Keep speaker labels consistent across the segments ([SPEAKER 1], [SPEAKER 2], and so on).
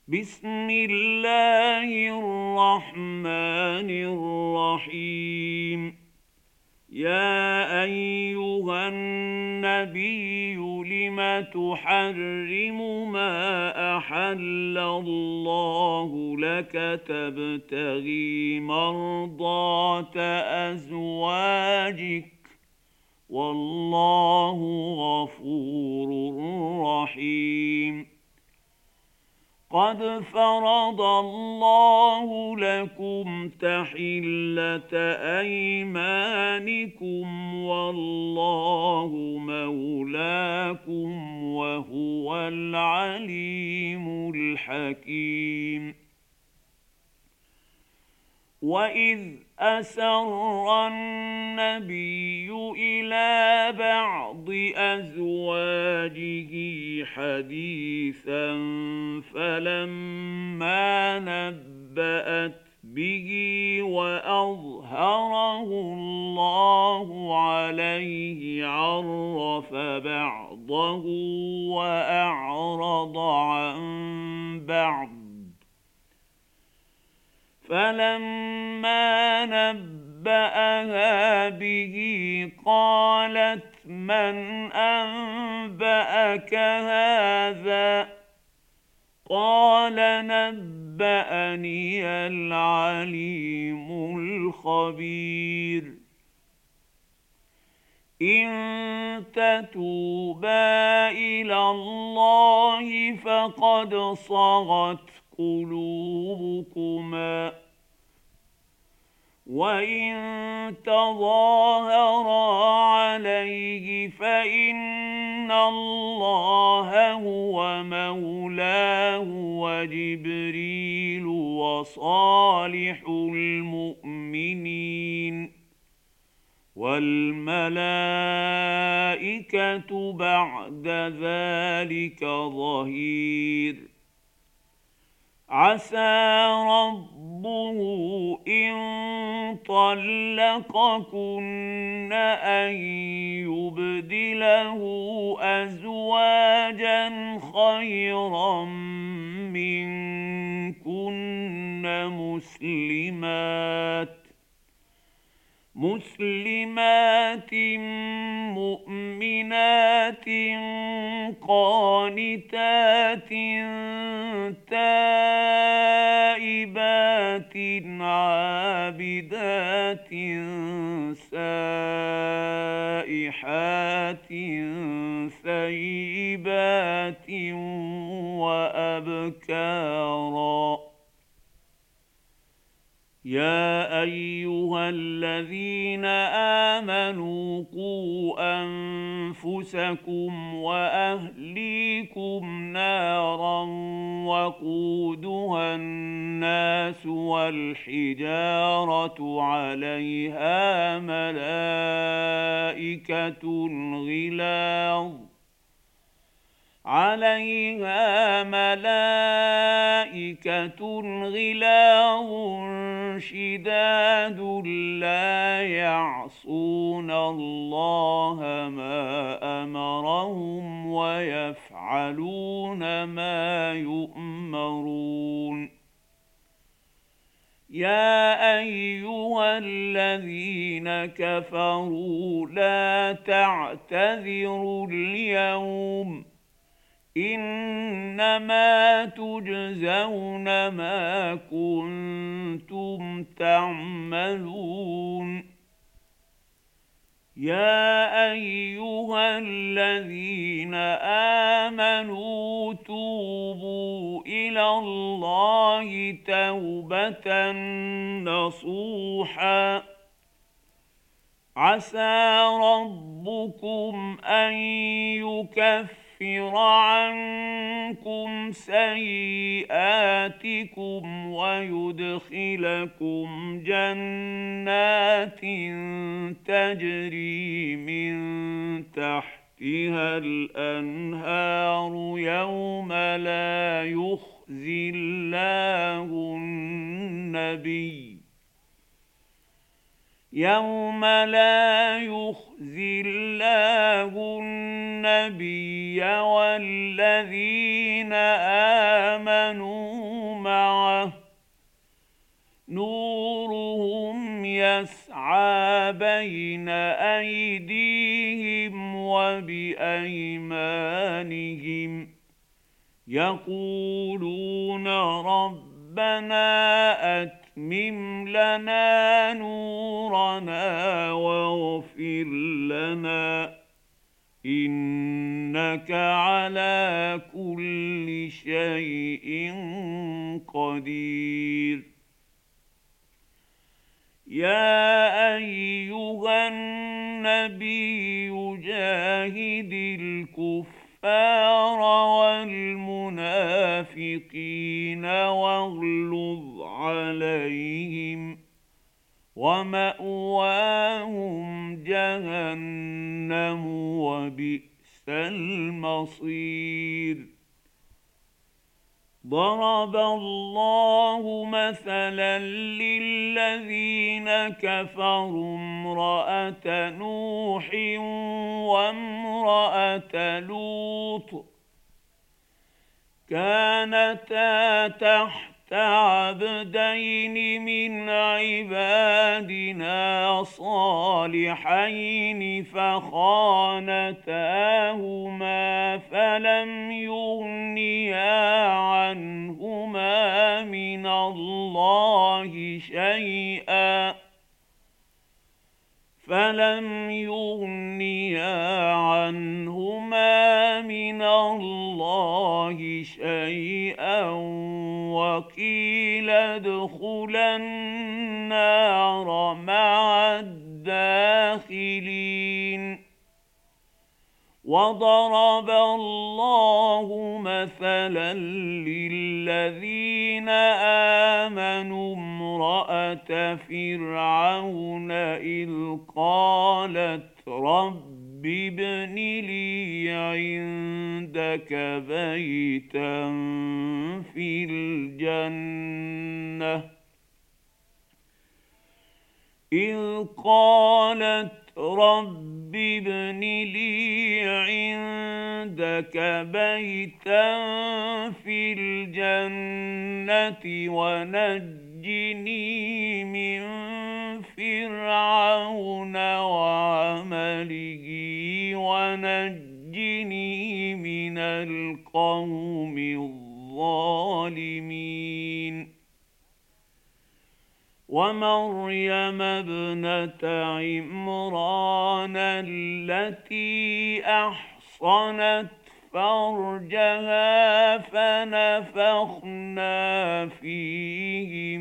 [SPEAKER 1] بسم الله الرحمن الرحيم. يا أيها النبي لم تحرم ما أحل الله لك تبتغي مرضات أزواجك والله غفور رحيم. قد فرض الله لكم تحلة أيمانكم والله مولاكم وهو العليم الحكيم. وإذ أسر النبي إلى بعض أزواجه حديثا فلما نبأت به وأظهره الله عليه عرف بعضه وأعرض عن بعض. فلما نبأها به قالت من أنبأك هذا؟ قال نبأني العليم الخبير. إن تتوبا إلى الله فقد صغت قلوبكما وإن تظاهرا عليه فإن الله هو مولاه وجبريل وصالح المؤمنين والملائكة بعد ذلك ظهير. عسى ربه إن طلقكن أن يبدله أزواجا خيرا منكن مسلمات مؤمنات قانتات تائبات عابدات سائحات ثيبات وأبكارا. يا أيها الذين آمنوا قوا أنفسكم وأهليكم نارا وقودها الناس والحجارة عليها ملائكة غلاظ شداد لا يعصون الله ما أمرهم ويفعلون ما يؤمرون. يا أيها الذين كفروا لا تعتذروا اليوم إنما تجزون ما كنتم تعملون. يا أيها الذين آمنوا توبوا إلى الله توبة نصوحا عسى ربكم أن يكفر عنكم سيئاتكم ويدخلكم جنات تجري من تحتها الأنهار يوم لا يخزي الله النبي والذين آمنوا يسعى بين أيديهم وبأيمانهم يقولون ربنا أتمم لنا نورنا واغفر لنا إنك على كل شيء قدير. يا أيها النبي جاهد الكفار والمنافقين واغلظ عليهم ومأواهم جهنم وبئس المصير. ضرب الله مثلا للذين كفروا امرأة نوح وامرأة لوط كانتا تحت عبدين من عبادنا صالحين فخانتاهما فلم يغنيا عنهما من الله شيئا وقيل ادخلا النار مع الداخلين. وضرب الله مثلا للذين آمنوا امرأة فرعون إذ قالت رب ابن لي عندك بيتا في الجنة إذ قالت رب ابن لي عندك بيتا في الجنة ونجني من فرعون وعمله ونجني من القوم الظالمين. ومريم ابنة عمران التي أحصنت فرجها فنفخنا فيه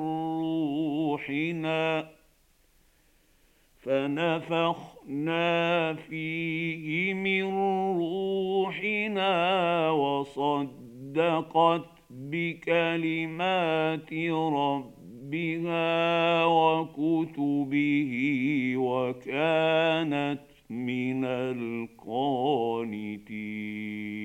[SPEAKER 1] من روحنا وصدقت بكلمات ربها وكتبه وكانت من القانتين.